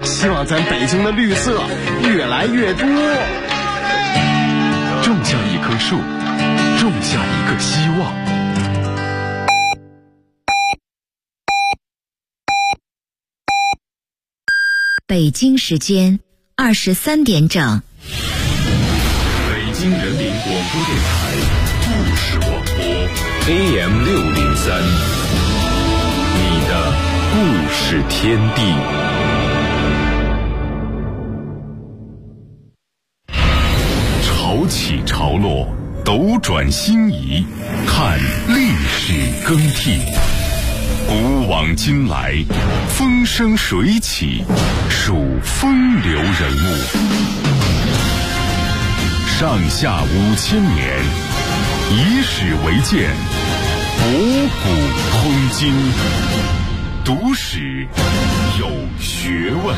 希望咱北京的绿色越来越多。 种下一棵树，种下一个希望。 北京时间23点整。 北京人民广播电台故事广播 AM603，你的故事天地。潮起潮落，斗转星移，看历史更替。古往今来，风生水起，数风流人物。上下5000年，以史为鉴，博古通今，读史有学问。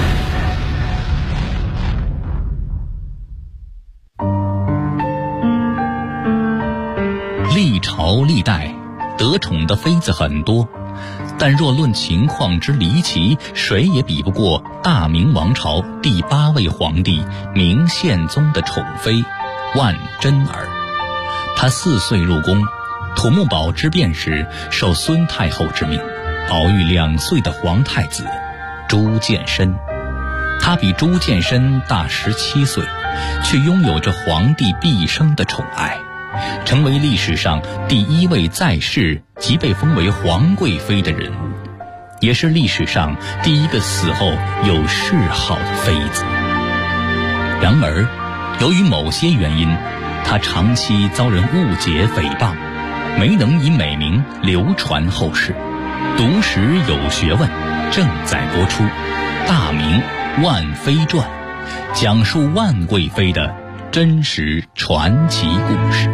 历朝历代得宠的妃子很多，但若论情况之离奇，谁也比不过大明王朝第8位皇帝明宪宗的宠妃万贞儿。她4岁入宫，土木堡之变时受孙太后之命，保育2岁的皇太子朱见深。她比朱见深大17岁，却拥有着皇帝毕生的宠爱，成为历史上第1位在世即被封为皇贵妃的人物，也是历史上第1个死后有谥号的妃子。然而，由于某些原因，她长期遭人误解诽谤，没能以美名流传后世。读史有学问正在播出《大明万妃传》，讲述万贵妃的真实传奇故事。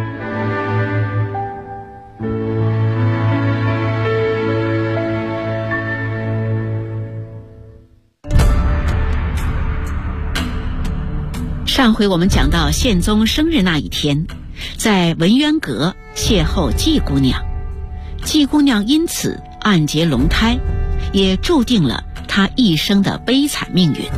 上回我们讲到宪宗生日那一天，在文渊阁邂逅季姑娘，季姑娘因此暗结龙胎，也注定了她一生的悲惨命运。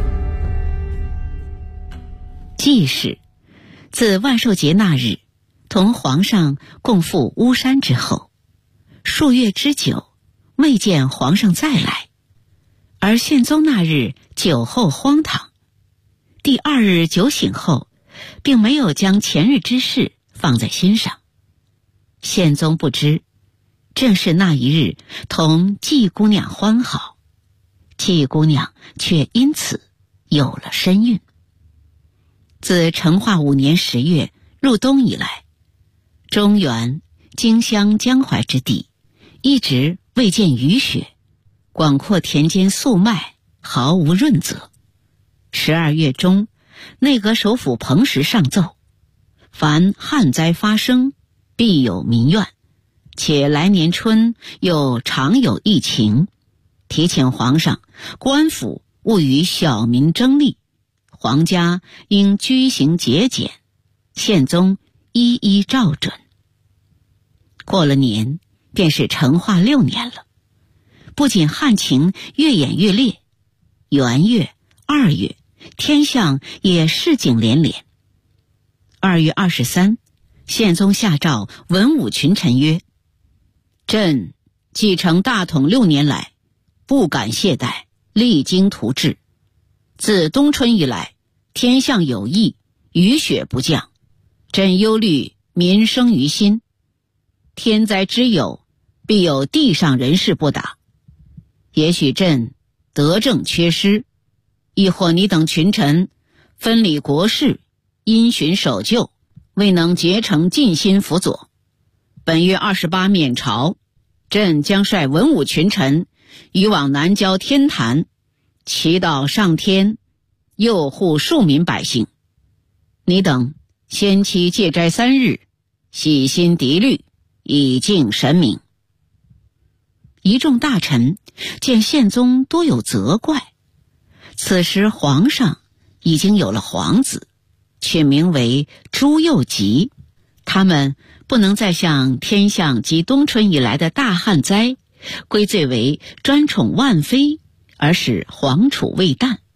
季氏自万寿节那日同皇上共赴巫山之后，数月之久未见皇上再来，而宪宗那日酒后荒唐，第2日酒醒后并没有将前日之事放在心上。宪宗不知，正是那一日同季姑娘欢好，季姑娘却因此有了身孕。自成化5年10月入冬以来，中原、荆襄、江淮之地一直未见雨雪，广阔田间粟麦毫无润泽。12月中，内阁首辅彭时上奏，凡旱灾发生，必有民怨，且来年春又常有疫情，提请皇上官府勿与小民争利，皇家应居行节俭。宪宗一一照准。过了年，便是成化6年了。不仅旱情越演越烈，元月、2月天象也市井连连。2月23，宪宗下诏文武群臣曰：朕继承大统6年来，不敢懈怠，励精图治。自冬春以来，天象有异，雨雪不降，朕忧虑民生于心。天灾之有，必有地上人士不达。也许朕德政缺失，亦或你等群臣分理国事，因循守旧，未能竭诚尽心辅佐。本月28免朝，朕将率文武群臣移往南郊天坛，祈祷上天佑护庶民百姓。你等先期戒斋3日，洗心涤虑，以敬神明。一众大臣见宪宗多有责怪，此时皇上已经有了皇子，取名为朱佑吉，他们不能再向天象及冬春以来的大旱灾归罪为专宠万妃，而使皇储未旦。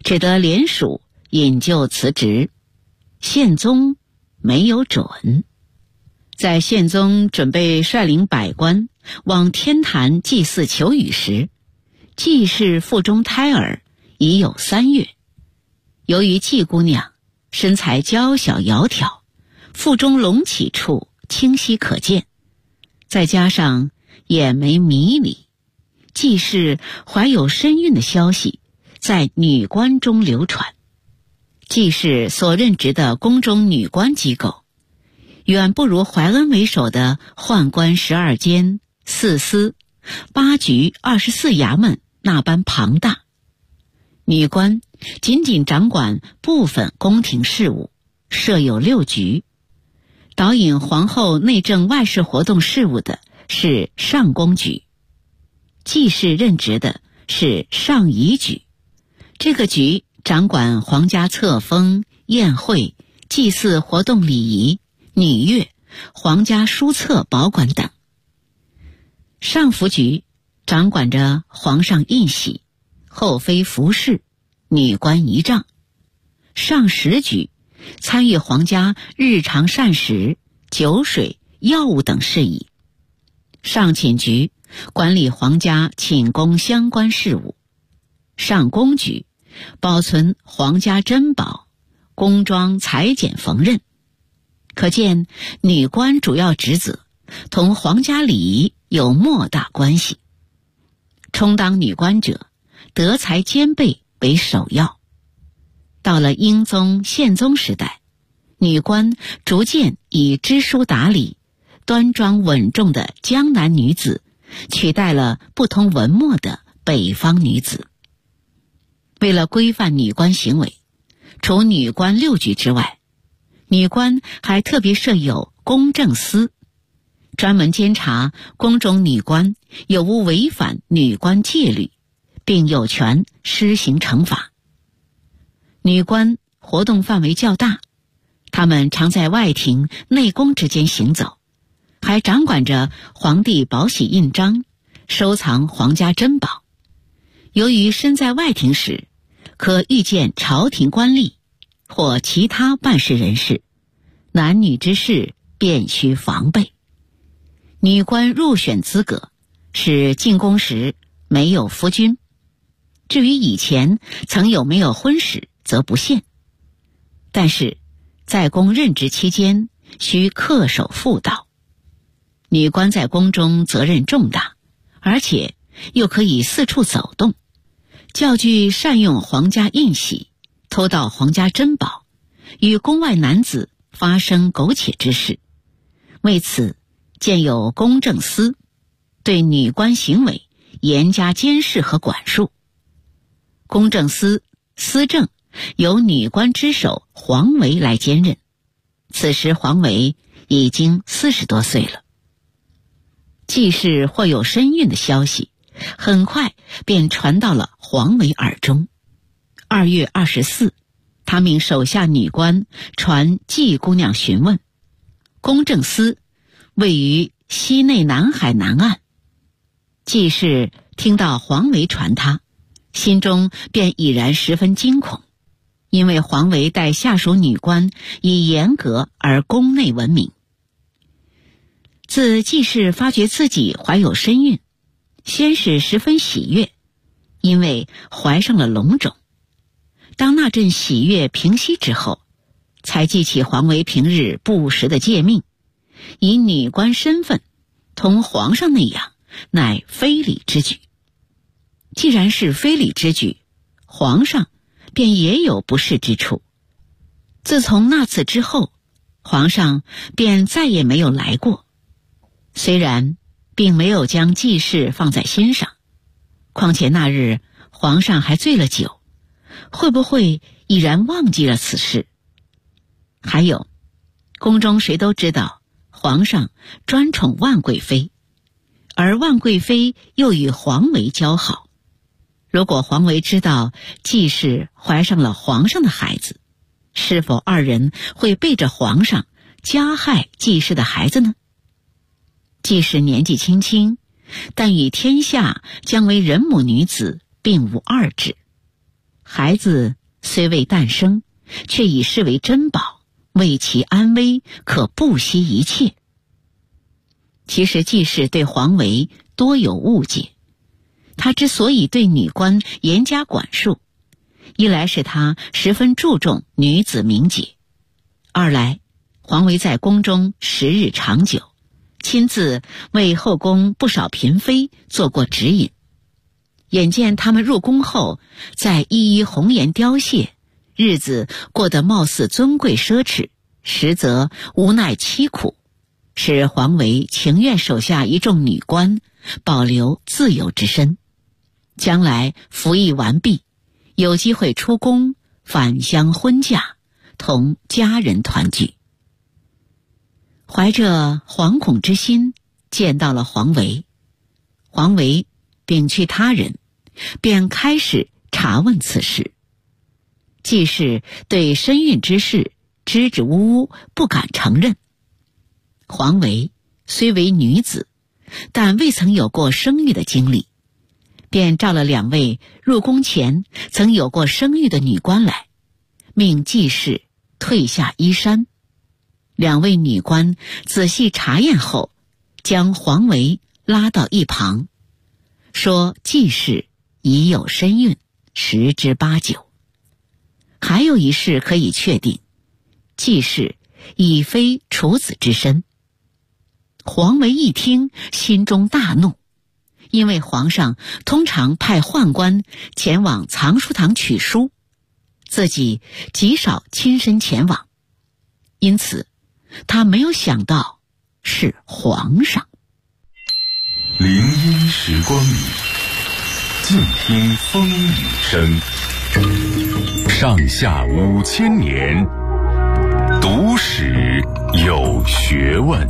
只得联署引咎辞职。宪宗没有准。在宪宗准备率领百官往天坛祭祀求雨时，季氏腹中胎儿已有3月。由于季姑娘身材娇小窈窕，腹中隆起处清晰可见，再加上眼眉迷离，季氏怀有身孕的消息在女官中流传。季氏所任职的宫中女官机构远不如怀恩为首的宦官12监、4司、8局、24衙门那般庞大。女官仅仅掌管部分宫廷事务，设有6局。导引皇后内政外事活动事务的是上宫局，季氏任职的是上仪局。这个局掌管皇家册封、宴会、祭祀活动礼仪、女乐、皇家书册保管等。上服局掌管着皇上印玺、后妃服饰、女官仪仗。上食局参与皇家日常膳食、酒水、药物等事宜。上寝局管理皇家寝宫相关事务。上宫局保存皇家珍宝、宫装裁剪缝纫。可见女官主要职责同皇家礼仪有莫大关系。充当女官者，德才兼备为首要。到了英宗、宪宗时代，女官逐渐以知书达理、端庄稳重的江南女子取代了不通文墨的北方女子。为了规范女官行为，除女官6局之外，女官还特别设有公正司，专门监察宫中女官有无违反女官戒律，并有权施行惩罚。女官活动范围较大，她们常在外廷、内宫之间行走，还掌管着皇帝宝玺印章，收藏皇家珍宝。由于身在外廷时，可遇见朝廷官吏或其他办事人士，男女之事便需防备。女官入选资格是进宫时没有夫君，至于以前曾有没有婚史则不限。但是在宫任职期间需恪守妇道。女官在宫中责任重大，而且又可以四处走动，较具善用皇家印玺，偷盗皇家珍宝，与宫外男子发生苟且之事。为此建有公正司，对女官行为严加监视和管束。公正司司政由女官之首黄维来兼任，此时黄维已经40多岁了。季氏或有身孕的消息很快便传到了黄维耳中。2月24，他命手下女官传季姑娘询问。公正司位于西内南海南岸。季氏听到黄维传他，心中便已然十分惊恐，因为黄维待下属女官以严格而宫内闻名。自季氏发觉自己怀有身孕，先是十分喜悦，因为怀上了龙种。当那阵喜悦平息之后，才记起黄维平日不实的诫命，以女官身份同皇上那样，乃非礼之举。既然是非礼之举，皇上便也有不适之处。自从那次之后，皇上便再也没有来过。虽然并没有将季氏放在心上，况且那日皇上还醉了酒，会不会已然忘记了此事？还有，宫中谁都知道皇上专宠万贵妃，而万贵妃又与黄维交好。如果黄维知道季氏怀上了皇上的孩子，是否二人会背着皇上加害季氏的孩子呢？季氏年纪轻轻，但与天下将为人母女子并无二致。 孩子虽未诞生，却已视为珍宝，为其安危，可不惜一切。其实季氏对黄维多有误解，他之所以对女官严加管束，一来是他十分注重女子名节，二来黄维在宫中时日长久，亲自为后宫不少嫔妃做过指引。眼见他们入宫后，再一一红颜凋谢，日子过得貌似尊贵奢侈，实则无奈凄苦，使黄维情愿手下一众女官，保留自由之身，将来服役完毕，有机会出宫返乡婚嫁，同家人团聚。怀着惶恐之心见到了黄维，黄维摒去他人，便开始查问此事。季氏对身孕之事支支吾吾，不敢承认。黄维虽为女子，但未曾有过生育的经历，便召了2位入宫前曾有过生育的女官来，命季氏退下衣衫。2位女官仔细查验后，将黄维拉到一旁，说季氏已有身孕，10之8九。还有一事可以确定，季氏已非处子之身。黄维一听，心中大怒，因为皇上通常派宦官前往藏书堂取书，自己极少亲身前往，因此他没有想到是皇上。 林荫时光里，静听风雨声。上下5000年，读史有学问。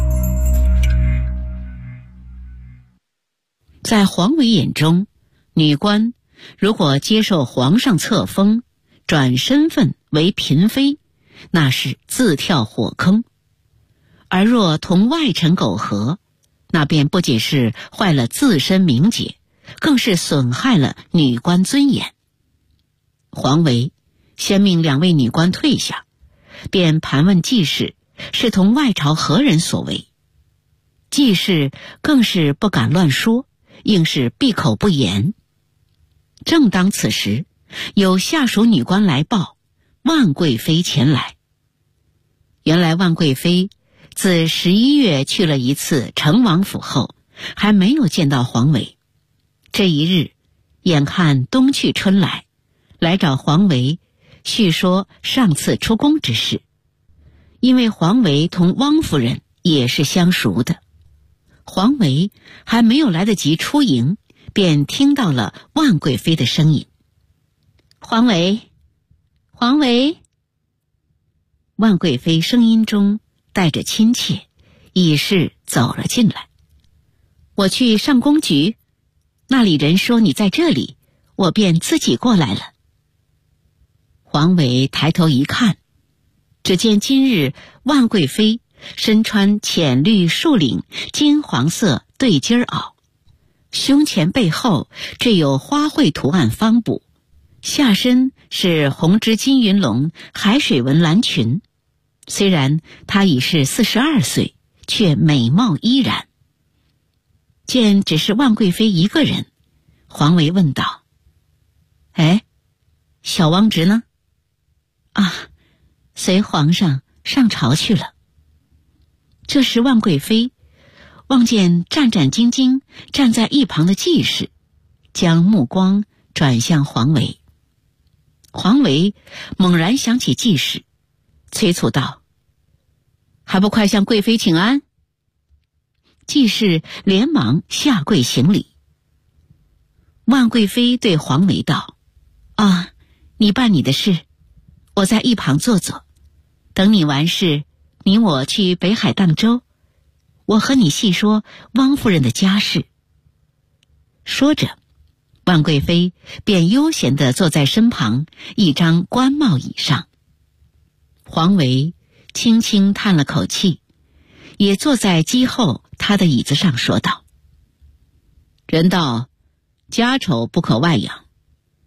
在黄维眼中，女官如果接受皇上册封，转身份为嫔妃，那是自跳火坑；而若同外臣苟合，那便不仅是坏了自身名节，更是损害了女官尊严。黄维先命2位女官退下，便盘问季氏是同外朝何人所为。季氏更是不敢乱说，硬是闭口不言。正当此时，有下属女官来报，万贵妃前来。原来万贵妃自11月去了一次成王府后，还没有见到黄维。这一日，眼看冬去春来，来找黄维叙说上次出宫之事。因为黄维同汪夫人也是相熟的，黄维还没有来得及出迎，便听到了万贵妃的声音：“黄维，黄维。”万贵妃声音中带着亲切，已是走了进来。“我去上宫局，那里人说你在这里，我便自己过来了。”黄维抬头一看，只见今日万贵妃身穿浅绿束领金黄色对襟袄，胸前背后缀有花卉图案方布，下身是红织金云龙海水纹蓝裙。虽然她已是42岁，却美貌依然。见只是万贵妃一个人，黄维问道：“哎，小汪直呢？”“啊，随皇上上朝去了。”这时万贵妃望见战战兢兢站在一旁的季氏，将目光转向黄维。黄维猛然想起季氏，催促道：“还不快向贵妃请安！”季氏连忙下跪行礼。万贵妃对黄维道：“啊，你办你的事，我在一旁坐坐，等你完事，你我去北海荡舟，我和你细说汪夫人的家事。”说着，万贵妃便悠闲地坐在身旁一张官帽椅上。黄维轻轻叹了口气，也坐在机后他的椅子上说道：“人道家丑不可外扬，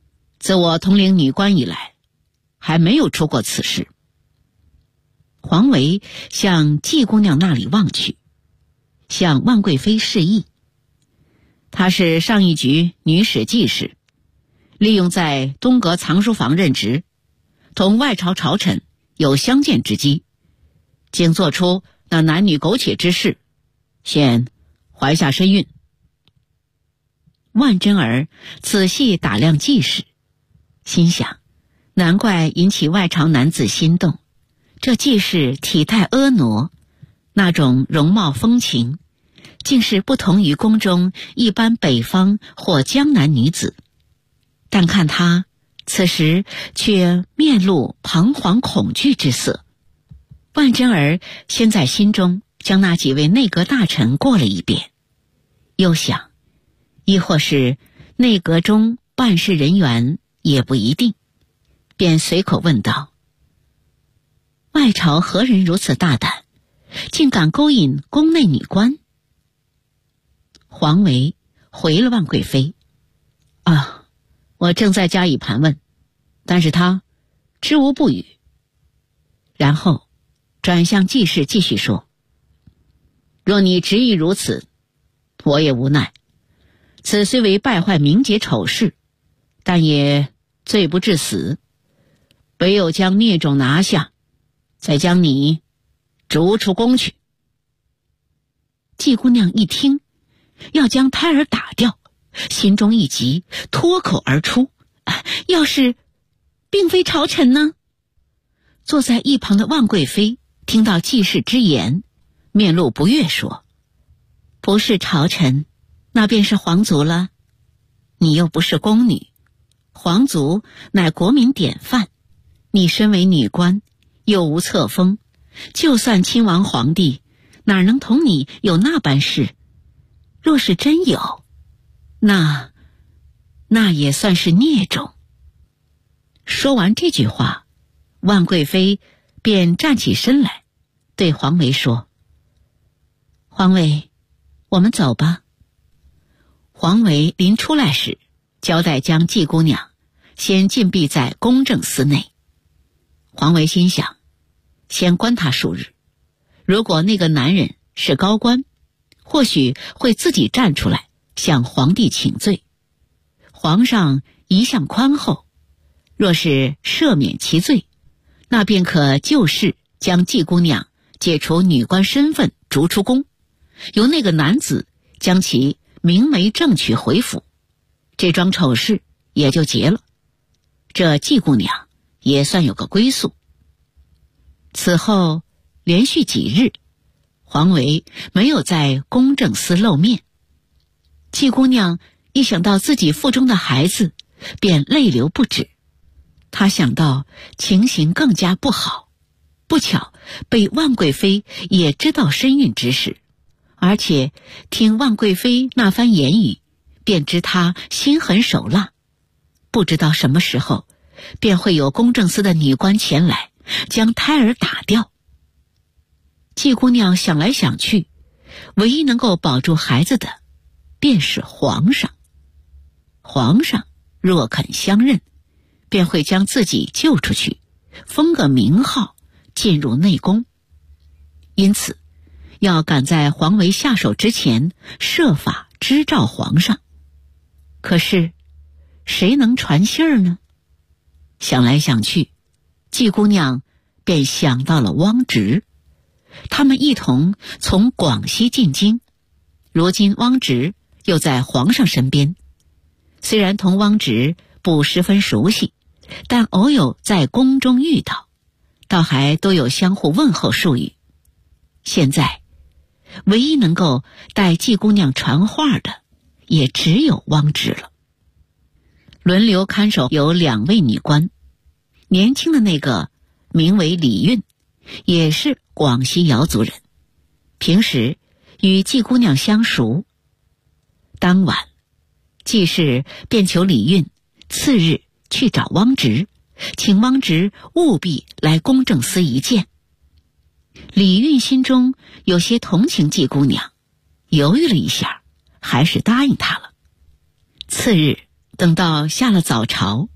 自我统领女官以来，还没有出过此事。黄维向季姑娘那里望去，向万贵妃示意。她是上一局女史记事，利用在东阁藏书房任职，同外朝朝臣有相见之机，竟做出那男女苟且之事，现怀下身孕。万贞儿仔细打量季氏，心想，难怪引起外朝男子心动，这季氏体态婀娜，那种容貌风情，竟是不同于宫中一般北方或江南女子。但看她此时却面露彷徨恐惧之色。万贞儿先在心中将那几位内阁大臣过了一遍，又想，亦或是内阁中办事人员也不一定，便随口问道：外朝何人如此大胆，竟敢勾引宫内女官？黄维回了万贵妃：我正在加以盘问，但是他支吾不语。然后转向季氏继续说：若你执意如此，我也无奈。此虽为败坏名节丑事，但也罪不至死，唯有将孽种拿下，再将你逐出宫去。季姑娘一听要将胎儿打掉，心中一急，脱口而出：要是并非朝臣呢？坐在一旁的万贵妃听到季氏之言，面露不悦说：不是朝臣，那便是皇族了。你又不是宫女，皇族乃国民典范，你身为女官，又无册封，就算亲王皇帝，哪能同你有那般事？若是真有，那也算是孽种。说完这句话，万贵妃便站起身来，对黄维说：黄维，我们走吧。黄维临出来时，交代将季姑娘先禁闭在公正司内。黄维心想，先关他数日，如果那个男人是高官，或许会自己站出来向皇帝请罪。皇上一向宽厚，若是赦免其罪，那便可就事将季姑娘解除女官身份，逐出宫，由那个男子将其明媒正娶回府，这桩丑事也就结了，这季姑娘也算有个归宿。此后连续几日，黄维没有在公正司露面。季姑娘一想到自己腹中的孩子，便泪流不止。她想到情形更加不好，不巧被万贵妃也知道身孕之事，而且听万贵妃那番言语，便知她心狠手辣，不知道什么时候便会有公正司的女官前来将胎儿打掉。季姑娘想来想去，唯一能够保住孩子的便是皇上。皇上若肯相认，便会将自己救出去，封个名号，进入内宫。因此要赶在黄维下手之前设法支召皇上。可是谁能传信儿呢？想来想去，季姑娘便想到了汪直。他们一同从广西进京，如今汪直又在皇上身边，虽然同汪直不十分熟悉，但偶有在宫中遇到，倒还都有相互问候术语。现在唯一能够带季姑娘传话的也只有汪直了。轮流看守有2位女官，年轻的那个名为李运，也是广西瑶族人，平时与季姑娘相熟。当晚，季氏便求李运次日去找汪直，请汪直务必来公正司一见。李运心中有些同情季姑娘，犹豫了一下，还是答应她了。次日等到下了早朝，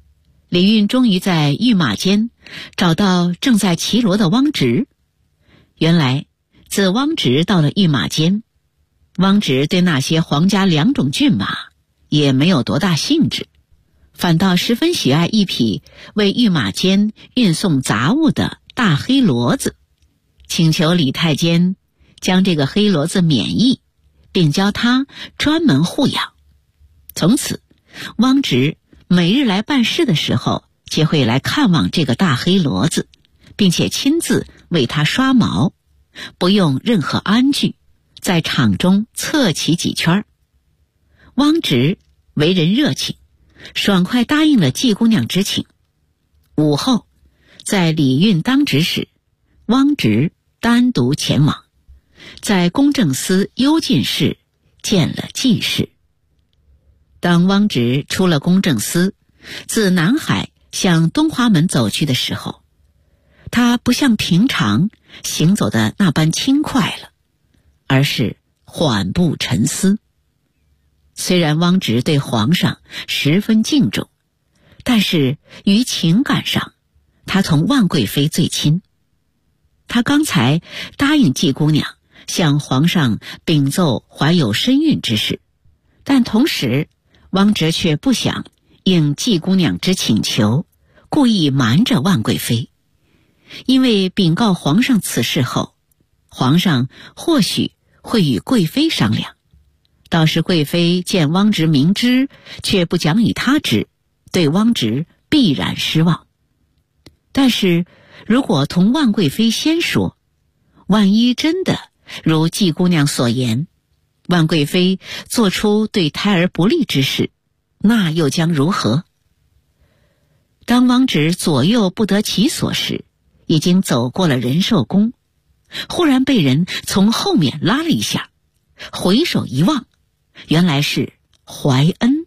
李运终于在御马监找到正在骑骡的汪直。原来自汪直到了御马监，汪直对那些皇家2种骏马也没有多大兴致，反倒十分喜爱一匹为御马监运送杂物的大黑骡子，请求李太监将这个黑骡子免役，并教他专门护养。从此汪直每日来办事的时候，就会来看望这个大黑骡子，并且亲自为它刷毛，不用任何鞍具，在场中侧骑几圈。汪直为人热情，爽快答应了季姑娘之请。午后，在李运当值时，汪直单独前往，在公正司幽禁室见了季氏。当汪直出了公正司，自南海向东华门走去的时候，他不像平常行走的那般轻快了，而是缓步沉思。虽然汪直对皇上十分敬重，但是于情感上，他同万贵妃最亲。他刚才答应季姑娘向皇上禀奏怀有身孕之事，但同时汪直却不想应季姑娘之请求，故意瞒着万贵妃。因为禀告皇上此事后，皇上或许会与贵妃商量，到时贵妃见汪直明知却不讲与他知，对汪直必然失望。但是如果同万贵妃先说，万一真的如季姑娘所言，万贵妃做出对胎儿不利之事，那又将如何？当汪直左右不得其所时，已经走过了仁寿宫，忽然被人从后面拉了一下，回首一望，原来是怀恩。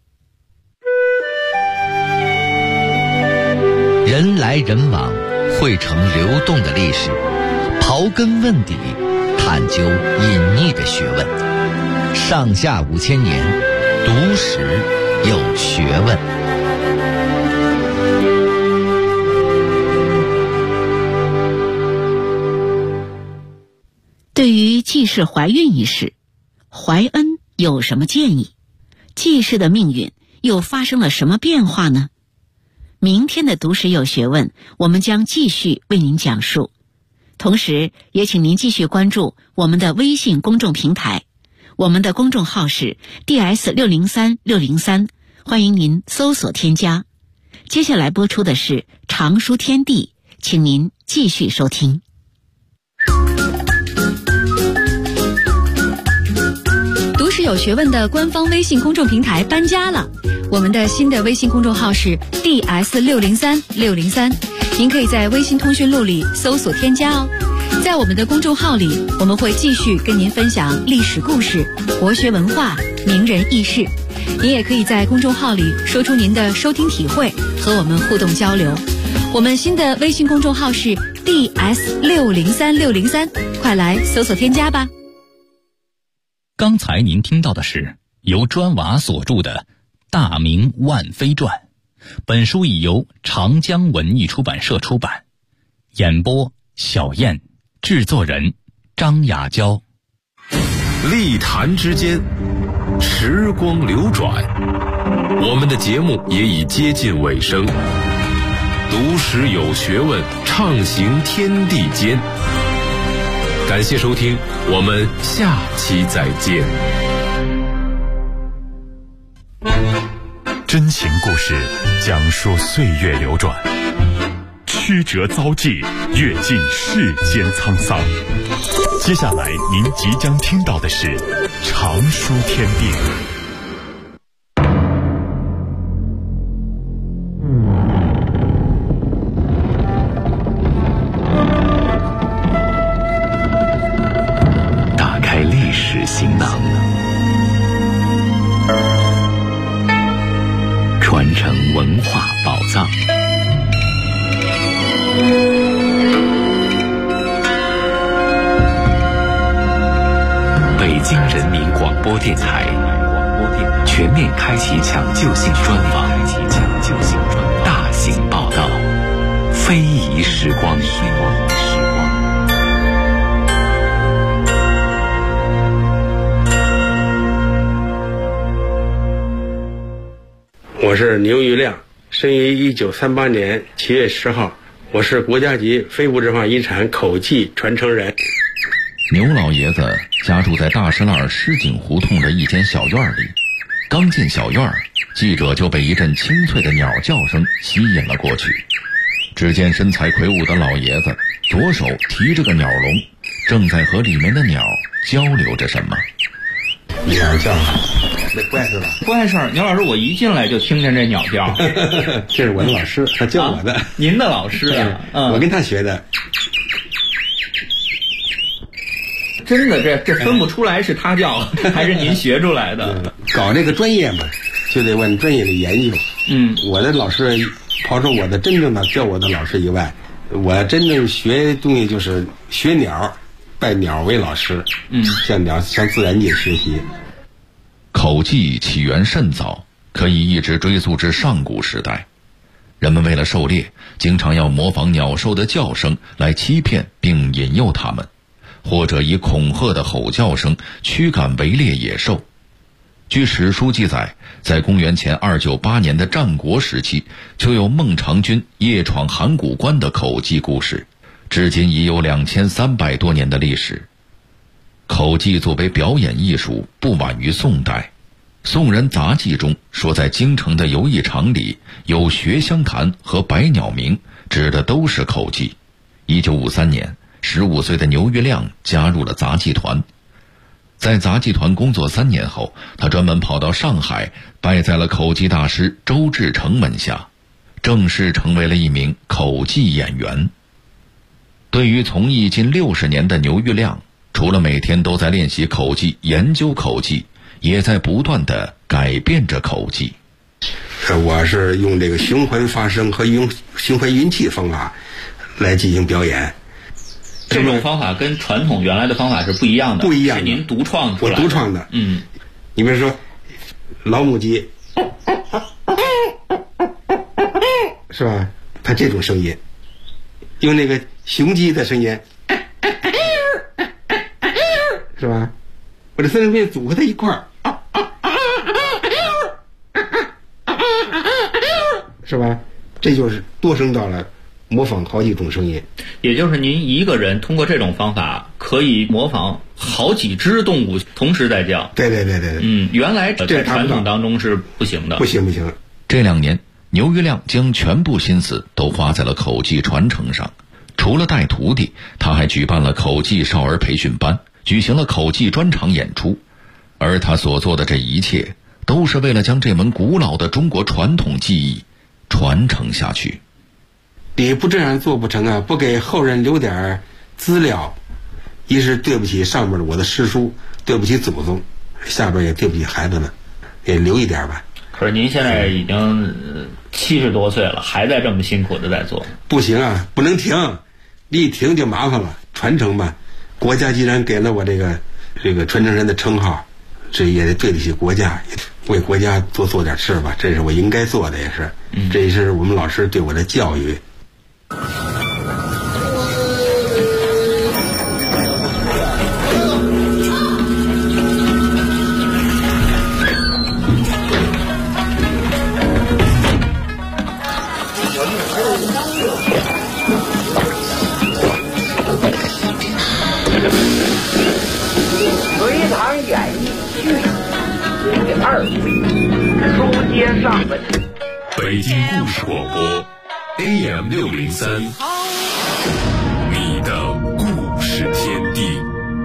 人来人往，汇成流动的历史，刨根问底，探究隐匿的学问。上下5000年，读史有学问。 对于季氏怀孕一事，怀恩有什么建议？季氏的命运又发生了什么变化呢？明天的读史有学问，我们将继续为您讲述。同时也请您继续关注我们的微信公众平台，我们的公众号是 DS603603，欢迎您搜索添加。接下来播出的是常书天地，请您继续收听。 读史有学问的官方微信公众平台搬家了，我们的新的微信公众号是 DS603603，您可以在微信通讯录里搜索添加哦。在我们的公众号里，我们会继续跟您分享历史故事、国学文化、名人轶事。您也可以在公众号里说出您的收听体会，和我们互动交流。我们新的微信公众号是 DS603603，快来搜索添加吧。 刚才您听到的是由砖瓦所著的《大明万妃传》，本书已由长江文艺出版社出版。演播小燕，制作人张雅娇。 历坛之间，时光流转，我们的节目也已接近尾声。读史有学问，畅行天地间。感谢收听，我们下期再见。 真情故事讲述岁月流转，曲折遭际，阅尽世间沧桑。接下来您即将听到的是常书天地。 打开历史行囊，传承文化宝藏。北京人民广播电台全面开启抢救性专访，大型非遗时光。 我是牛玉亮，生于1938年7月10号，我是国家级非物质文化遗产口技传承人。 牛老爷子家住在大石栏狮井胡同的一间小院里，刚进小院，记者就被一阵清脆的鸟叫声吸引了过去。只见身材魁梧的老爷子左手提着个鸟笼，正在和里面的鸟交流着什么。 鸟叫，没怪事吧？ 怪事儿，牛老师，我一进来就听见这鸟叫。 这是我的老师，他教我的。 您的老师啊？ 我跟他学的。 真的，这分不出来是他教还是您学出来的。 搞这个专业嘛，就得往专业里研究。我的老师，刨出我的真正的教我的老师以外，我真正学东西就是学鸟，拜鸟为老师。向自然界学习。 口技起源甚早，可以一直追溯至上古时代。人们为了狩猎，经常要模仿鸟兽的叫声来欺骗并引诱它们，或者以恐吓的吼叫声驱赶围猎野兽。据史书记载，在公元前298年的战国时期，就有孟尝君夜闯函谷关的口技故事，至今已有2300多年的历史。口技作为表演艺术，不晚于宋代。宋人杂记中说，在京城的游艺场里有学香坛和百鸟鸣，指的都是口技。1953年，15岁的牛玉亮加入了杂技团。在杂技团工作3年后，他专门跑到上海，拜在了口技大师周志成门下，正式成为了一名口技演员。对于从艺近60年的牛玉亮，除了每天都在练习口技、研究口技，也在不断地改变着口技。 我是用这个循环发声和用循环运气方法来进行表演。 这种方法跟传统原来的方法是不一样的， 不一样的， 是您独创出来的。 我独创的。你比如说老母鸡，是吧？它这种声音，用那个雄鸡的声音，是吧？我这三声变组合在一块儿，是吧？这就是多声道了，模仿好几种声音。 也就是您一个人通过这种方法可以模仿好几只动物同时在叫。 对。 原来在传统当中是不行的。 不行。 这2年，牛玉亮将全部心思都花在了口技传承上。除了带徒弟，他还举办了口技少儿培训班，举行了口技专场演出。而他所做的这一切，都是为了将这门古老的中国传统技艺传承下去。 你不这样做不成啊，不给后人留点资料，一是对不起上面的我的师叔，对不起祖宗，下边也对不起孩子们，也留一点吧。 可是您现在已经70多岁了，还在这么辛苦的在做。 不行啊，不能停，一停就麻烦了。传承吧，国家既然给了我这个传承人的称号，这也得对得起国家，为国家多做点事吧，这是我应该做的，也是，这也是我们老师对我的教育。 隋唐演义序第2回，书接上文。 北京故事广播 AM603，你的故事天地。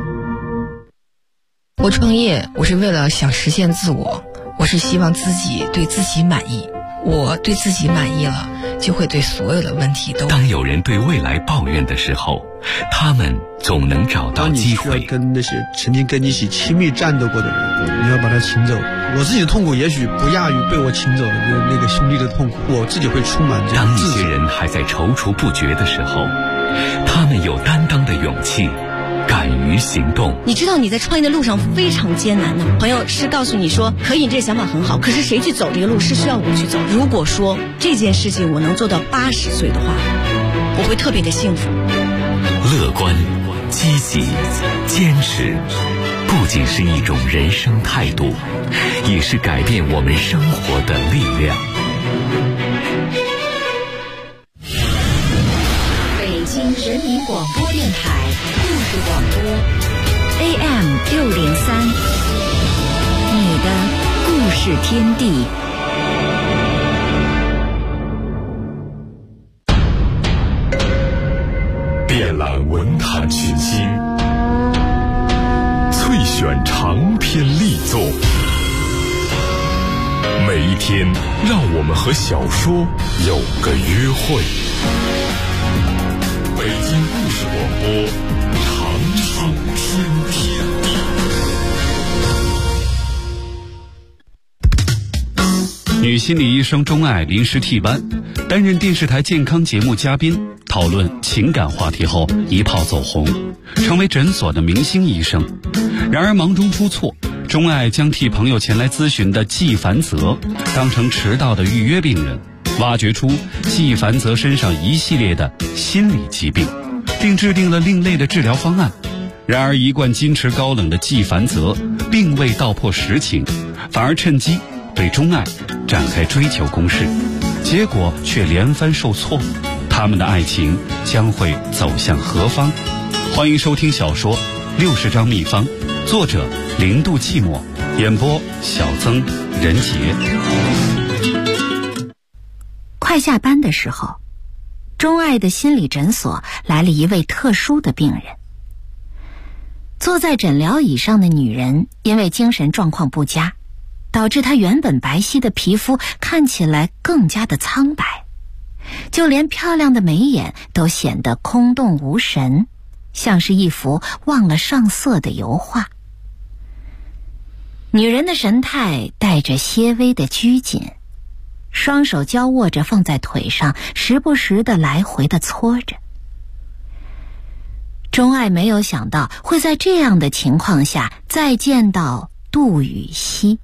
我创业，我是为了想实现自我，我是希望自己对自己满意。我对自己满意了，就会对所有的问题都。 当有人对未来抱怨的时候，他们总能找到机会。 当你需要跟那些曾经跟你一起亲密战斗过的人，你要把他请走。我自己的痛苦也许不亚于被我请走的那个兄弟的痛苦，我自己会充满这样。 当一些人还在踌躇不决的时候，他们有担当的勇气，敢于行动。 你知道你在创业的路上非常艰难的，朋友是告诉你说可以，这想法很好，可是谁去走这个路是需要我去走。如果说这件事情我能做到80岁的话， 我会特别的幸福。 乐观、积极、坚持，不仅是一种人生态度，也是改变我们生活的力量。 北京人民广播电台故事广播 AM603，你的故事天地。 遍览文坛群星，萃选长篇力作，每一天让我们和小说有个约会。北京故事广播，长寿天地。 女心理医生钟爱临时替班，担任电视台健康节目嘉宾，讨论情感话题后一炮走红，成为诊所的明星医生。然而忙中出错，钟爱将替朋友前来咨询的季凡泽当成迟到的预约病人，挖掘出季凡泽身上一系列的心理疾病，并制定了另类的治疗方案。然而一贯矜持高冷的季凡泽并未道破实情，反而趁机对钟爱展开追求攻势，结果却连番受挫。他们的爱情将会走向何方？欢迎收听小说《60张秘方》，作者0度寂寞，演播小曾、任杰。 快下班的时候，钟爱的心理诊所来了一位特殊的病人。坐在诊疗椅上的女人因为精神状况不佳，导致她原本白皙的皮肤看起来更加的苍白，就连漂亮的眉眼都显得空洞无神，像是一幅忘了上色的油画。女人的神态带着些微的拘谨，双手交握着放在腿上，时不时的来回的搓着。钟爱没有想到会在这样的情况下再见到杜雨熙。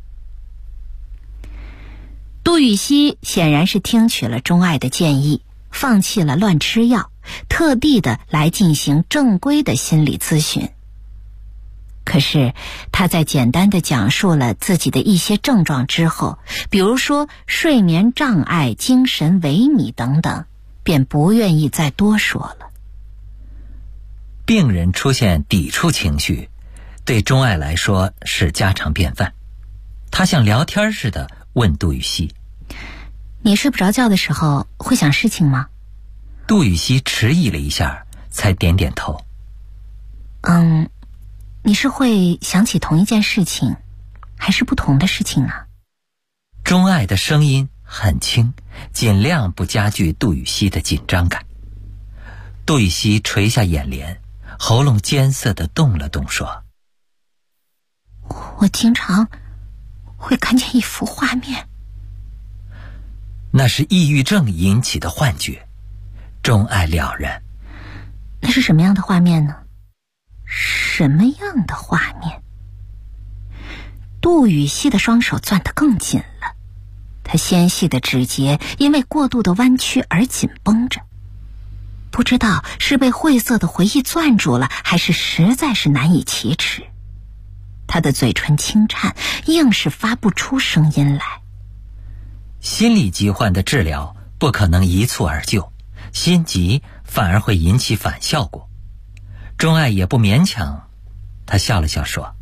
杜雨熙显然是听取了钟爱的建议，放弃了乱吃药，特地的来进行正规的心理咨询。可是他在简单的讲述了自己的一些症状之后，比如说睡眠障碍、精神萎靡等等，便不愿意再多说了。 病人出现抵触情绪，对钟爱来说是家常便饭。他像聊天似的问杜雨熙： 你睡不着觉的时候会想事情吗？ 杜雨熙迟疑了一下，才点点头。 你是会想起同一件事情，还是不同的事情啊？ 钟爱的声音很轻，尽量不加剧杜雨熙的紧张感。杜雨熙垂下眼帘，喉咙艰涩地动了动，说： 我经常会看见一幅画面。 那是抑郁症引起的幻觉。钟爱了然。 那是什么样的画面呢？什么样的画面？杜雨熙的双手攥得更紧了，她纤细的指节因为过度的弯曲而紧绷着，不知道是被晦涩的回忆攥住了，还是实在是难以启齿。她的嘴唇轻颤，硬是发不出声音来。 心理疾患的治疗不可能一蹴而就，心急反而会引起反效果。钟爱也不勉强，他笑了笑说：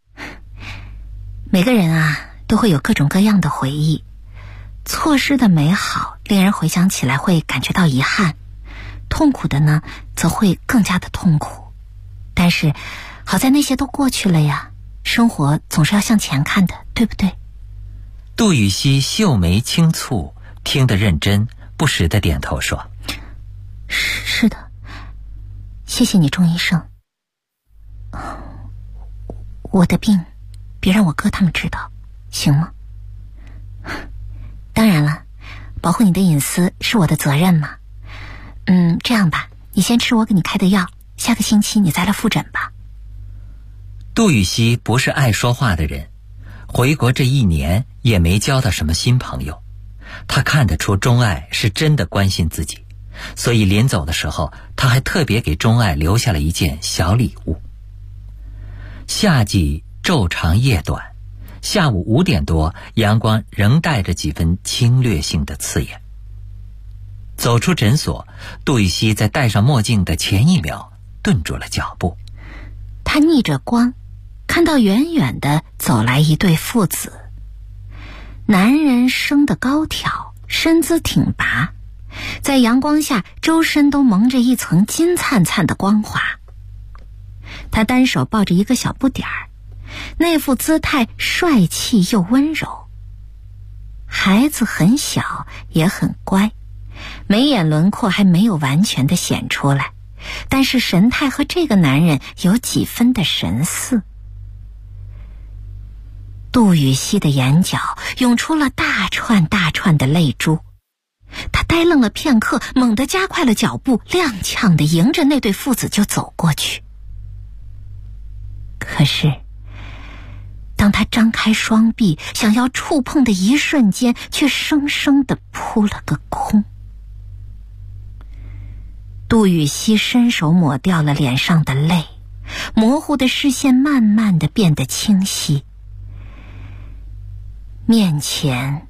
每个人啊，都会有各种各样的回忆，错失的美好令人回想起来会感觉到遗憾，痛苦的呢则会更加的痛苦。但是好在那些都过去了呀，生活总是要向前看的，对不对？ 杜雨熙秀眉轻蹙，听得认真，不时地点头说： 是的，谢谢你钟医生。我的病别让我哥他们知道，行吗？当然了，保护你的隐私是我的责任嘛。这样吧，你先吃我给你开的药，下个星期你再来复诊吧。 杜雨熙不是爱说话的人，回国这1年也没交到什么新朋友。他看得出钟爱是真的关心自己， 所以临走的时候，他还特别给钟爱留下了一件小礼物。夏季昼长夜短，下午5点多，阳光仍带着几分侵略性的刺眼。走出诊所，杜玉溪在戴上墨镜的前一秒顿住了脚步。 他逆着光，看到远远的走来一对父子。男人生得高挑，身姿挺拔，在阳光下周身都蒙着一层金灿灿的光华。他单手抱着一个小不点儿，那副姿态帅气又温柔。孩子很小，也很乖，眉眼轮廓还没有完全的显出来，但是神态和这个男人有几分的神似。杜雨溪的眼角涌出了大串大串的泪珠，他呆愣了片刻，猛地加快了脚步，踉跄地迎着那对父子就走过去。可是当他张开双臂想要触碰的一瞬间，却生生地扑了个空。杜雨溪伸手抹掉了脸上的泪，模糊的视线慢慢地变得清晰。面前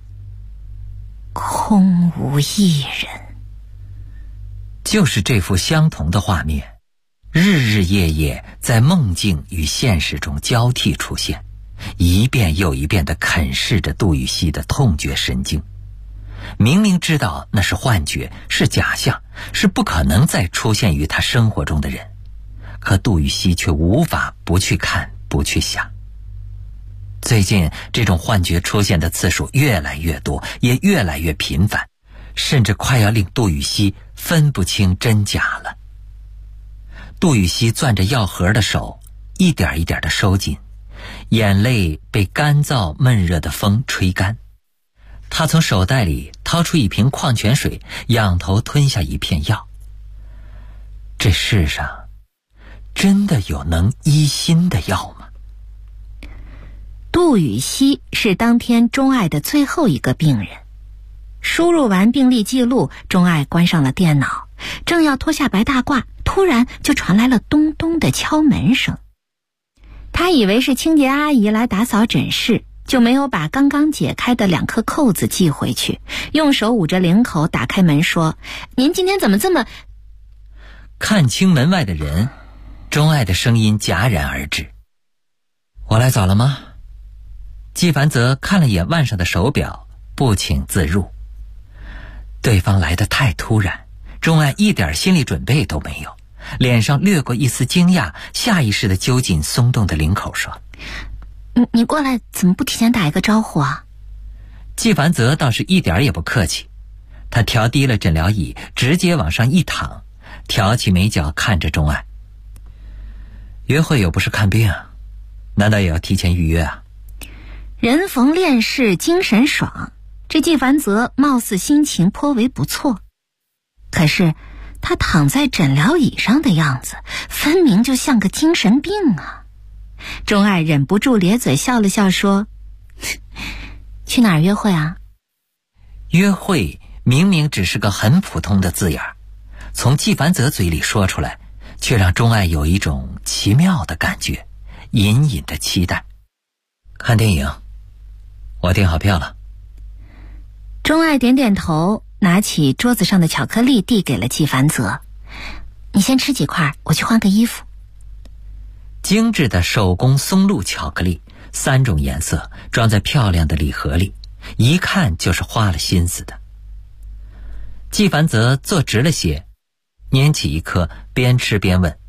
空无一人。 就是这幅相同的画面，日日夜夜在梦境与现实中交替出现，一遍又一遍地啃噬着杜雨溪的痛觉神经。明明知道那是幻觉，是假象，是不可能再出现于他生活中的人，可杜雨溪却无法不去看，不去想。最近这种幻觉出现的次数越来越多，也越来越频繁，甚至快要令杜雨溪分不清真假了。杜雨溪攥着药盒的手一点一点地收紧，眼泪被干燥闷热的风吹干。他从手袋里掏出一瓶矿泉水，仰头吞下一片药。这世上真的有能医心的药吗？ 杜雨溪是当天钟爱的最后一个病人。输入完病历记录，钟爱关上了电脑，正要脱下白大褂，突然就传来了咚咚的敲门声。他以为是清洁阿姨来打扫诊室，就没有把刚刚解开的2颗扣子系回去，用手捂着领口打开门说：“您今天怎么这么……” 看清门外的人，钟爱的声音戛然而止：“我来早了吗？”纪凡泽看了眼腕上的手表，不请自入。对方来得太突然，钟爱一点心理准备都没有，脸上掠过一丝惊讶，下意识地揪紧松动的领口说：“ 你过来怎么不提前打一个招呼啊？” 纪凡泽倒是一点也不客气，他调低了诊疗椅，直接往上一躺，挑起眉角看着钟爱：“约会又不是看病，难道也要提前预约啊？” 人逢恋事精神爽，这纪凡泽貌似心情颇为不错，可是他躺在诊疗椅上的样子分明就像个精神病啊。钟爱忍不住咧嘴笑了笑说：“去哪儿约会啊？” 约会明明只是个很普通的字眼，从纪凡泽嘴里说出来，却让钟爱有一种奇妙的感觉，隐隐的期待。看电影，我订好票了。 钟爱点点头，拿起桌子上的巧克力递给了纪凡泽：“你先吃几块，我去换个衣服。” 精致的手工松露巧克力，3种颜色，装在漂亮的礼盒里，一看就是花了心思的。纪凡泽坐直了些，拈起一颗，边吃边问：“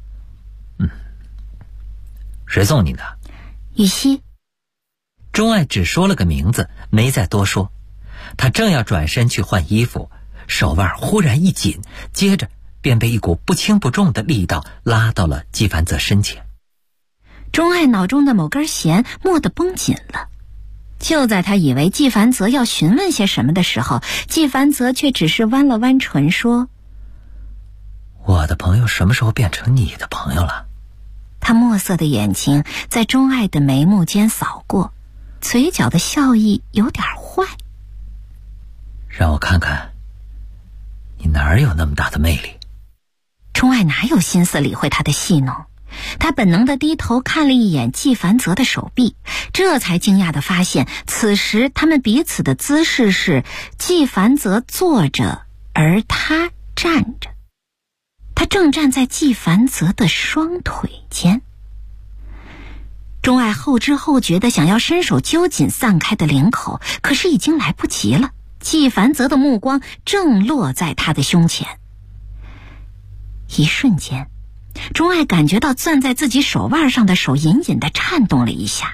谁送你的？”“ 雨溪。” 钟爱只说了个名字，没再多说。他正要转身去换衣服，手腕忽然一紧，接着便被一股不轻不重的力道拉到了纪凡泽身前。 钟爱脑中的某根弦蓦地绷紧了。就在他以为纪凡泽要询问些什么的时候，纪凡泽却只是弯了弯唇说：“ 我的朋友什么时候变成你的朋友了？” 他墨色的眼睛在钟爱的眉目间扫过，嘴角的笑意有点坏。 让我看看， 你哪有那么大的魅力？ 钟爱哪有心思理会他的戏弄？他本能地低头看了一眼纪梵泽的手臂，这才惊讶地发现，此时他们彼此的姿势是纪梵泽坐着，而他站着。他正站在纪梵泽的双腿间。钟爱后知后觉地想要伸手揪紧散开的领口，可是已经来不及了。纪梵泽的目光正落在他的胸前。一瞬间，钟爱感觉到攥在自己手腕上的手隐隐地颤动了一下。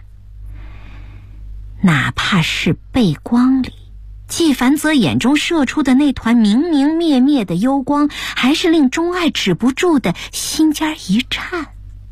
哪怕是背光里，纪梵泽眼中射出的那团明明灭灭的幽光，还是令钟爱止不住的心尖一颤。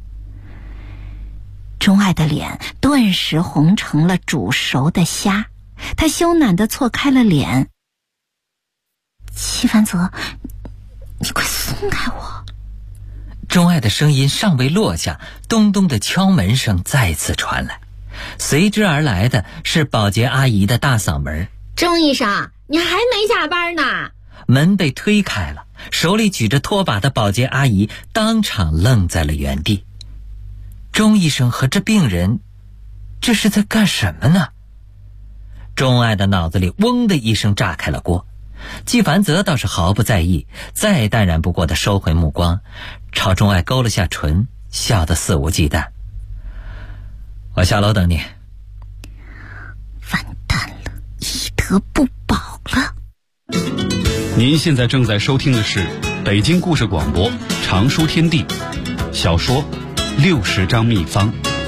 钟爱的脸顿时红成了煮熟的虾，他羞赧地错开了脸。纪梵泽，你快松开我！ 钟爱的声音尚未落下，咚咚的敲门声再次传来，随之而来的是保洁阿姨的大嗓门： 钟医生，你还没下班呢！ 门被推开了，手里举着拖把的保洁阿姨当场愣在了原地。钟医生和这病人，这是在干什么呢？钟爱的脑子里嗡的一声炸开了锅。纪梵泽倒是毫不在意，再淡然不过的收回目光，朝钟爱勾了下唇，笑得肆无忌惮。我下楼等你。 完蛋了，医德不保了。 您现在正在收听的是北京故事广播常书天地小说60张秘方。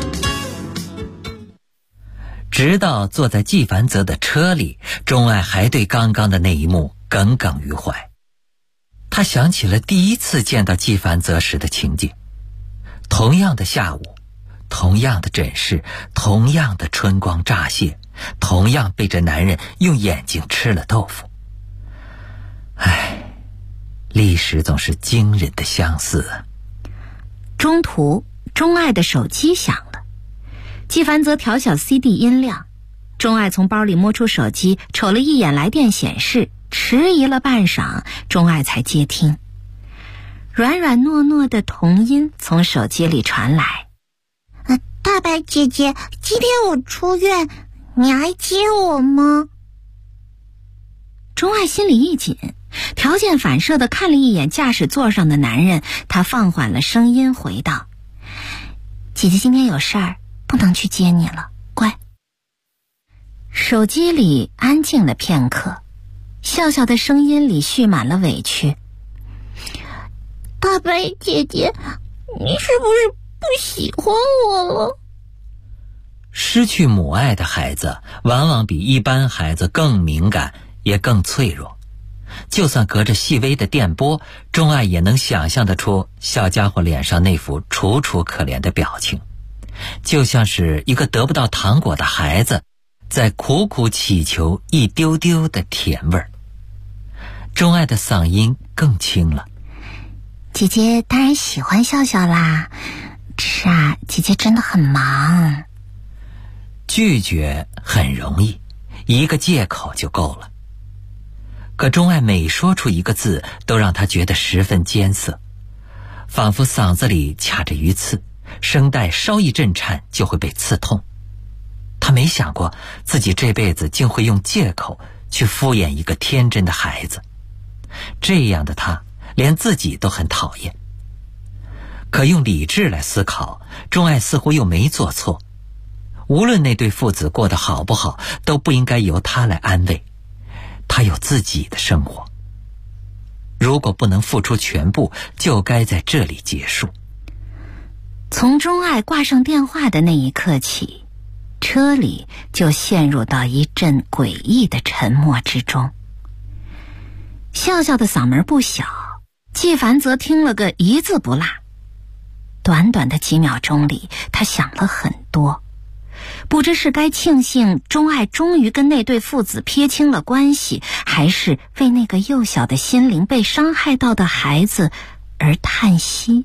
直到坐在纪梵泽的车里，钟爱还对刚刚的那一幕耿耿于怀。他想起了第一次见到纪梵泽时的情景，同样的下午，同样的诊室，同样的春光乍泄，同样被这男人用眼睛吃了豆腐。唉，历史总是惊人的相似啊。 中途，钟爱的手机响了，纪梵泽调小 CD 音量。钟爱从包里摸出手机，瞅了一眼来电显示，迟疑了半晌，钟爱才接听。软软糯糯的童音从手机里传来： 大白姐姐，今天我出院，你来接我吗？ 钟爱心里一紧，条件反射地看了一眼驾驶座上的男人，他放缓了声音回道：姐姐今天有事儿，不能去接你了，乖。手机里安静了片刻，笑笑的声音里蓄满了委屈： 大白姐姐，你是不是不喜欢我了？ 失去母爱的孩子往往比一般孩子更敏感，也更脆弱。就算隔着细微的电波，钟爱也能想象得出小家伙脸上那副楚楚可怜的表情，就像是一个得不到糖果的孩子在苦苦祈求一丢丢的甜味儿。钟爱的嗓音更轻了： 姐姐当然喜欢笑笑啦，只是啊，姐姐真的很忙。 拒绝很容易，一个借口就够了。可钟爱每说出一个字，都让他觉得十分艰涩，仿佛嗓子里卡着鱼刺，声带稍一震颤就会被刺痛。他没想过自己这辈子竟会用借口去敷衍一个天真的孩子，这样的他连自己都很讨厌。可用理智来思考，钟爱似乎又没做错。无论那对父子过得好不好，都不应该由他来安慰，他有自己的生活。如果不能付出全部，就该在这里结束。 从钟爱挂上电话的那一刻起，车里就陷入到一阵诡异的沉默之中。笑笑的嗓门不小，纪梵泽听了个一字不落。短短的几秒钟里，他想了很多，不知是该庆幸钟爱终于跟那对父子撇清了关系，还是为那个幼小的心灵被伤害到的孩子而叹息。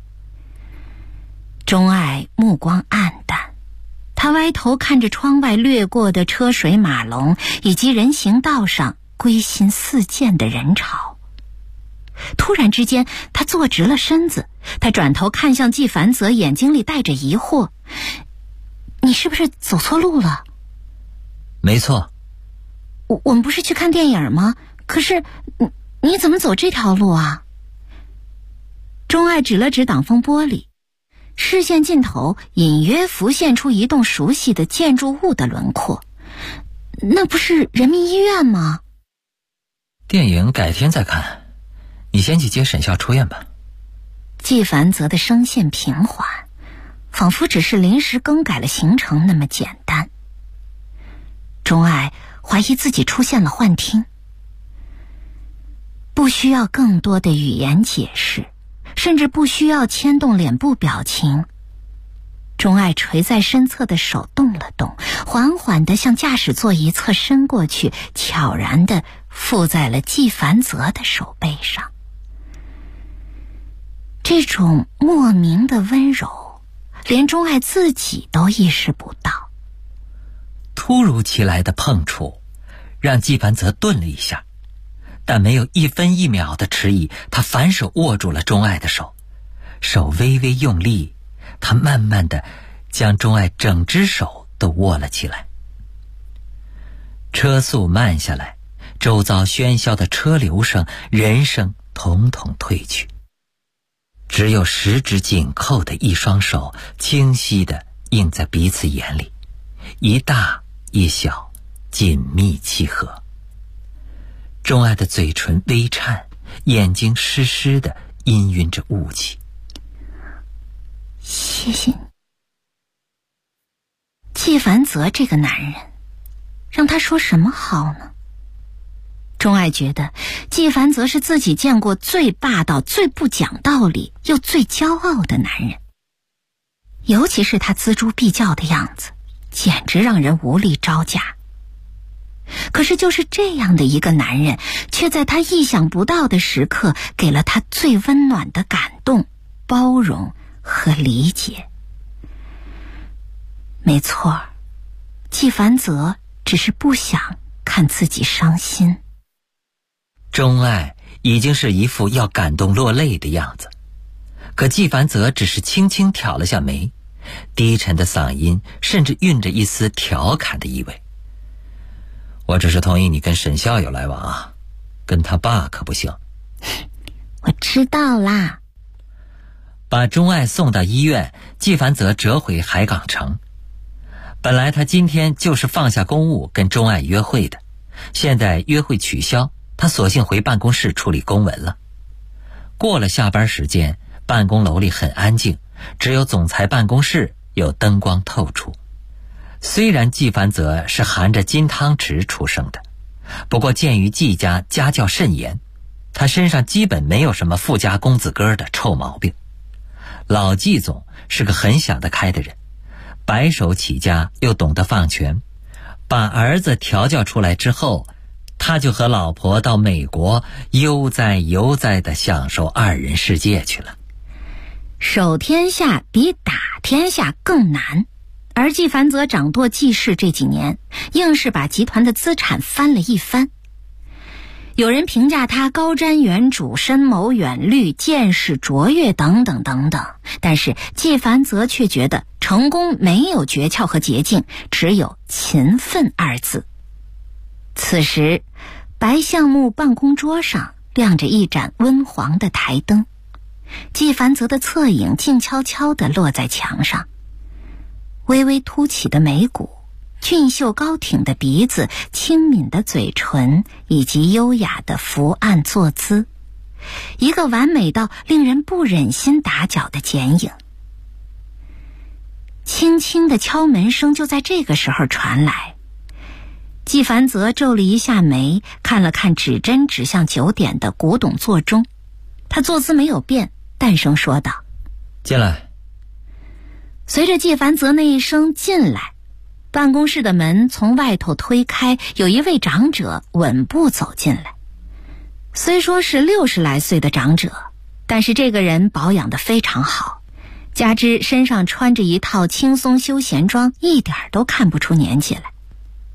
钟爱目光黯淡，他歪头看着窗外掠过的车水马龙，以及人行道上归心似箭的人潮。 突然之间，他坐直了身子，他转头看向季凡泽，眼睛里带着疑惑：“你是不是走错路了？”“ 没错。”“ 我们不是去看电影吗？可是你怎么走这条路啊？”钟爱指了指挡风玻璃，视线尽头隐约浮现出一栋熟悉的建筑物的轮廓。“那不是人民医院吗？”“ 电影改天再看，你先去接沈笑出院吧。” 季凡泽的声线平缓，仿佛只是临时更改了行程那么简单。钟爱怀疑自己出现了幻听，不需要更多的语言解释，甚至不需要牵动脸部表情。钟爱垂在身侧的手动了动，缓缓地向驾驶座一侧伸过去，悄然地附在了季凡泽的手背上。这种莫名的温柔，连钟爱自己都意识不到。 突如其来的碰触让季凡泽顿了一下，但没有一分一秒的迟疑，他反手握住了钟爱的手，手微微用力，他慢慢地将钟爱整只手都握了起来。车速慢下来，周遭喧嚣的车流声、人声统统退去，只有十指紧扣的一双手清晰地映在彼此眼里，一大一小，紧密契合。钟爱的嘴唇微颤，眼睛湿湿的氤氲着雾气。 “谢谢你。”季凡泽这个男人，让他说什么好呢？钟爱觉得季凡泽是自己见过最霸道、最不讲道理又最骄傲的男人，尤其是他锱铢必较的样子，简直让人无力招架。可是就是这样的一个男人，却在他意想不到的时刻给了他最温暖的感动、包容和理解。没错，季凡泽只是不想看自己伤心。 钟爱已经是一副要感动落泪的样子，可季凡泽只是轻轻挑了下眉，低沉的嗓音甚至蕴着一丝调侃的意味：“我只是同意你跟沈笑有来往啊，跟他爸可不行。”“ 我知道啦。” 把钟爱送到医院，季凡泽折回海港城。本来他今天就是放下公务跟钟爱约会的，现在约会取消，他索性回办公室处理公文了。过了下班时间，办公楼里很安静，只有总裁办公室有灯光透出。虽然季凡泽是含着金汤匙出生的，不过鉴于季家家教甚严，他身上基本没有什么富家公子哥的臭毛病。老季总是个很想得开的人，白手起家又懂得放权，把儿子调教出来之后，他就和老婆到美国悠哉悠哉地享受二人世界去了。 守天下比打天下更难，而季凡泽掌舵季氏这几年，硬是把集团的资产翻了一番。有人评价他高瞻远瞩、深谋远虑、见识卓越等等等等，但是季凡泽却觉得成功没有诀窍和捷径，只有勤奋二字。此时白橡木办公桌上亮着一盏温黄的台灯，季凡泽的侧影静悄悄地落在墙上，微微凸起的眉骨，俊秀高挺的鼻子，轻抿的嘴唇，以及优雅的伏案坐姿，一个完美到令人不忍心打搅的剪影。轻轻的敲门声就在这个时候传来，季凡泽皱了一下眉，看了看指针指向9点的古董座钟，他坐姿没有变，淡声说道：“ 进来。” 随着季凡泽那一声进来，办公室的门从外头推开，有一位长者稳步走进来。虽说是60来岁的长者，但是这个人保养得非常好，加之身上穿着一套轻松休闲装，一点都看不出年纪来。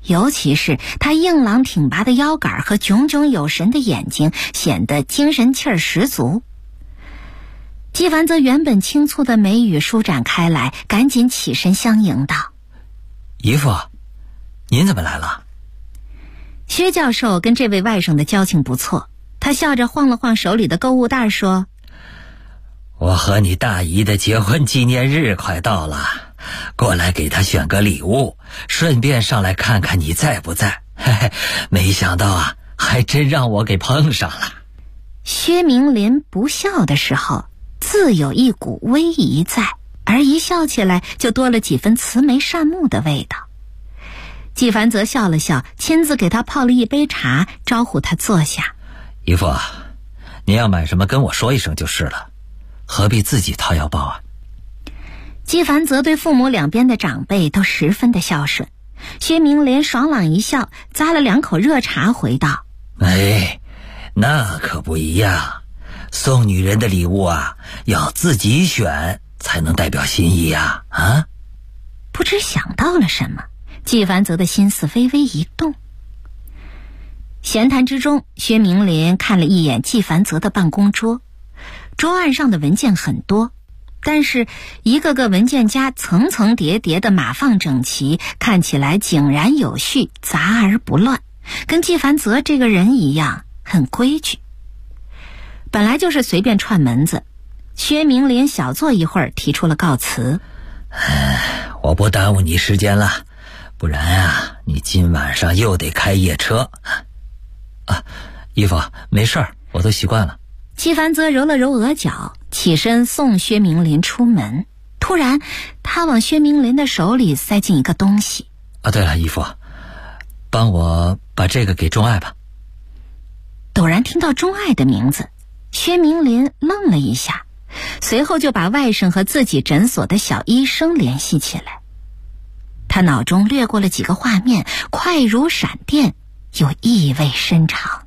尤其是他硬朗挺拔的腰杆和炯炯有神的眼睛，显得精神气儿十足。纪凡则原本轻蹙的眉宇舒展开来，赶紧起身相迎道：“ 姨父，您怎么来了？” 薛教授跟这位外甥的交情不错，他笑着晃了晃手里的购物袋说：“ 我和你大姨的结婚纪念日快到了，过来给她选个礼物，顺便上来看看你在不在。嘿嘿，没想到啊，还真让我给碰上了。” 薛明林不笑的时候自有一股威仪在，而一笑起来就多了几分慈眉善目的味道。纪凡则笑了笑，亲自给他泡了一杯茶，招呼他坐下。 姨父，您要买什么跟我说一声就是了，何必自己掏腰包啊？ 纪凡则对父母两边的长辈都十分的孝顺。薛明莲爽朗一笑，咂了2口热茶，回道：“ 哎，那可不一样，送女人的礼物啊，要自己选才能代表心意啊！”啊！ 不知想到了什么，纪凡则的心思微微一动。闲谈之中，薛明林看了一眼纪凡则的办公桌，桌案上的文件很多，但是一个个文件夹层层叠叠的码放整齐，看起来井然有序，杂而不乱，跟纪凡则这个人一样很规矩。本来就是随便串门子，薛明林小坐一会儿，提出了告辞：“ 我不耽误你时间了，不然啊，你今晚上又得开夜车。”啊，姨父，没事儿，我都习惯了。 纪凡则揉了揉额角，起身送薛明林出门。突然，他往薛明林的手里塞进一个东西。 啊，对了，姨父，帮我把这个给钟爱吧。 陡然听到钟爱的名字，薛明林愣了一下，随后就把外甥和自己诊所的小医生联系起来。他脑中掠过了几个画面，快如闪电，又意味深长。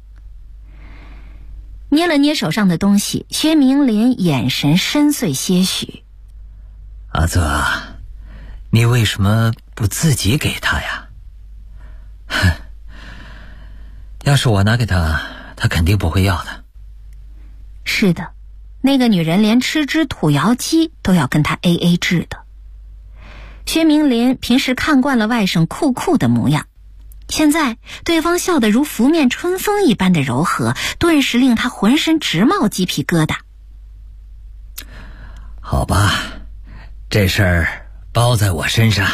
捏了捏手上的东西，薛明林眼神深邃些许。 阿泽，你为什么不自己给他呀？要是我拿给他，他肯定不会要的。 是的，那个女人连吃只土窑鸡都要跟他 AA 制的。薛明林平时看惯了外甥酷酷的模样，现在对方笑得如拂面春风一般的柔和，顿时令他浑身直冒鸡皮疙瘩。 好吧，这事儿包在我身上。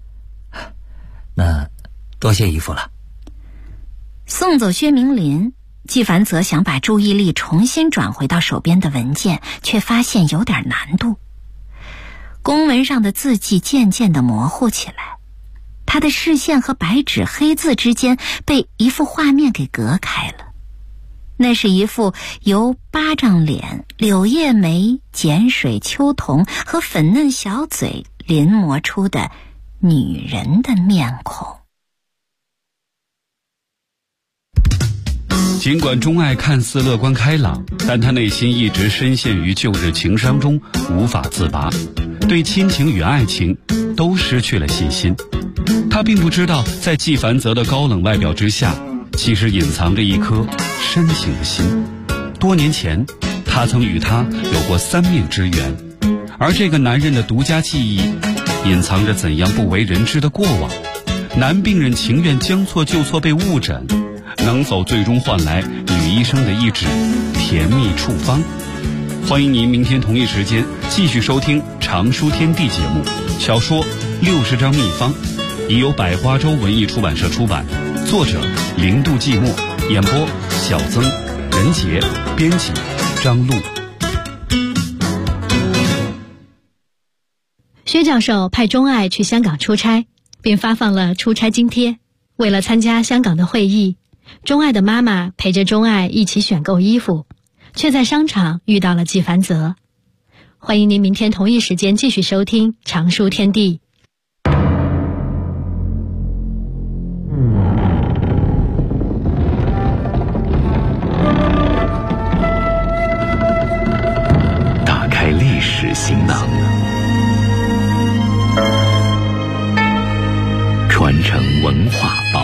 那多谢姨父了。 送走薛明林，纪凡则想把注意力重新转回到手边的文件，却发现有点难度。公文上的字迹渐渐地模糊起来，他的视线和白纸黑字之间被一幅画面给隔开了。那是一幅由巴掌脸、柳叶眉、碱水秋瞳和粉嫩小嘴临摹出的女人的面孔。 尽管钟爱看似乐观开朗，但他内心一直深陷于旧日情伤中，无法自拔，对亲情与爱情都失去了信心。他并不知道，在纪凡泽的高冷外表之下，其实隐藏着一颗深情的心。多年前，他曾与他有过3面之缘，而这个男人的独家记忆，隐藏着怎样不为人知的过往。男病人情愿将错就错被误诊，能否最终换来女医生的一纸甜蜜处方？欢迎您明天同一时间继续收听《常书天地》节目，小说60张秘方，已由百花洲文艺出版社出版，作者零度寂寞，演播小曾、任杰，编辑张璐。 薛教授派钟爱去香港出差，并发放了出差津贴。为了参加香港的会议，钟爱的妈妈陪着钟爱一起选购衣服，却在商场遇到了纪凡泽。欢迎您明天同一时间继续收听《常书天地》。 打开历史行囊，传承文化宝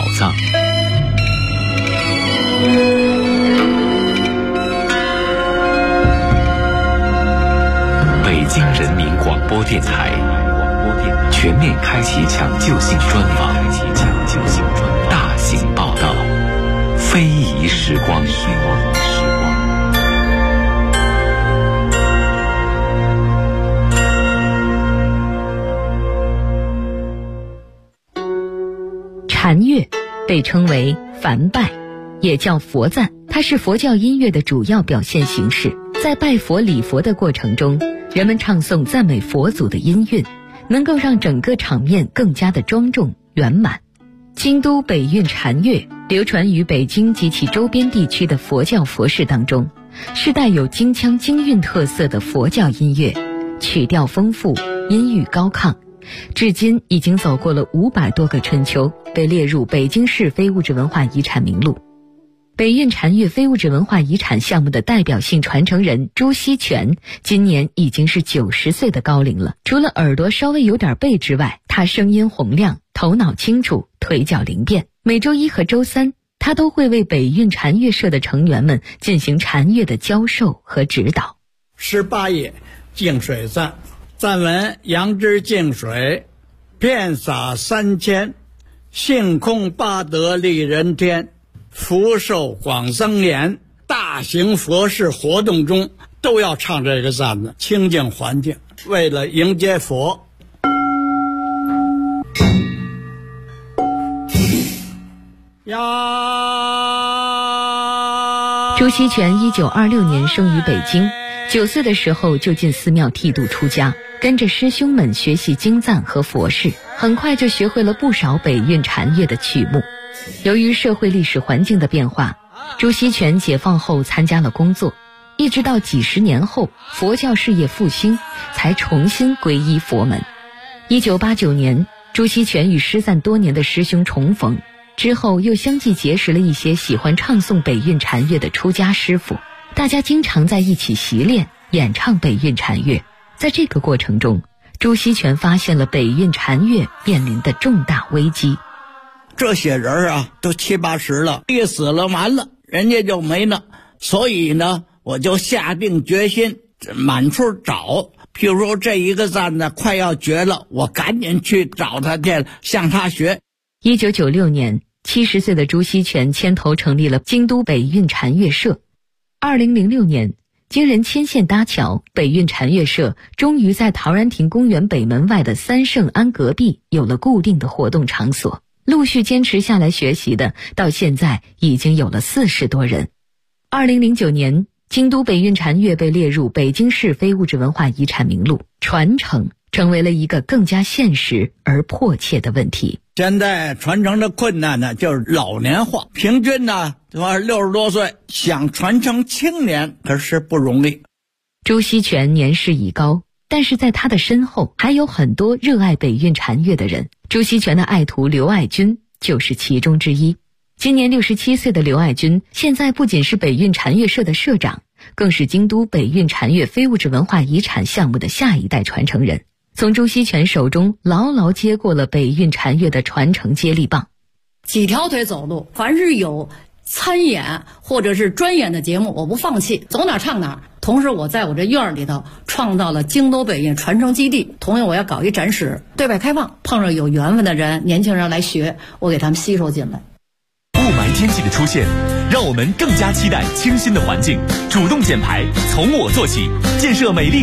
北京人民广播电台全面开启抢救性专访，大型报道，非遗时光。 禅乐被称为梵拜，也叫佛赞，它是佛教音乐的主要表现形式。在拜佛礼佛的过程中，人们唱诵赞美佛祖的音韵，能够让整个场面更加的庄重圆满。京都北韵禅乐流传于北京及其周边地区的佛教佛事当中，是带有京腔京韵特色的佛教音乐，曲调丰富，音域高亢，至今已经走过了500多个春秋，被列入北京市非物质文化遗产名录。北韵禅乐非物质文化遗产项目的代表性传承人朱锡全今年已经是90岁的高龄了。除了耳朵稍微有点背之外，他声音洪亮，头脑清楚，腿脚灵便。每周1和周3，他都会为北韵禅乐社的成员们进行禅乐的教授和指导。 18页净水赞，赞文：杨枝净水，遍洒3000，性空八德利人天，福寿广增延。大型佛事活动中都要唱这个赞的，清净环境，为了迎接佛。 朱锡全1926年生于北京，9岁的时候就进寺庙剃度出家，跟着师兄们学习经赞和佛事，很快就学会了不少北韵禅乐的曲目。由于社会历史环境的变化，朱锡全解放后参加了工作，一直到几十年后佛教事业复兴，才重新皈依佛门。1989年，朱锡全与失散多年的师兄重逢，之后又相继结识了一些喜欢唱诵北韵禅乐的出家师傅，大家经常在一起习练演唱北韵禅乐。在这个过程中，朱锡全发现了北韵禅乐面临的重大危机。 这些人啊，都70、80了，一死了完了，人家就没了。所以呢，我就下定决心满处找。譬如说这一个赞呢快要绝了，我赶紧去找他去，向他学。 1996年，70岁的朱锡全牵头成立了京都北韵禅乐社。2006年，经人牵线搭桥，北韵禅乐社终于在陶然亭公园北门外的三圣庵隔壁有了固定的活动场所。陆续坚持下来学习的，到现在已经有了40多人。2009年，京都北韵禅乐被列入北京市非物质文化遗产名录，传承成为了一个更加现实而迫切的问题。 现在传承的困难呢，就是老年化，平均呢60多岁，想传承青年可是不容易。 朱锡全年事已高，但是在他的身后还有很多热爱北韵禅乐的人。朱锡全的爱徒刘爱军就是其中之一。今年67岁的刘爱军，现在不仅是北韵禅乐社的社长，更是京都北韵禅乐非物质文化遗产项目的下一代传承人，从朱锡全手中牢牢接过了北韵禅乐的传承接力棒。 几条腿走路，凡是有参演或者是专演的节目，我不放弃，走哪唱哪。同时我在我这院里头创造了京都北韵传承基地，同样我要搞一展示，对外开放，碰上有缘分的人，年轻人来学，我给他们吸收进来。 雾霾天气的出现，让我们更加期待清新的环境，主动减排，从我做起，建设美丽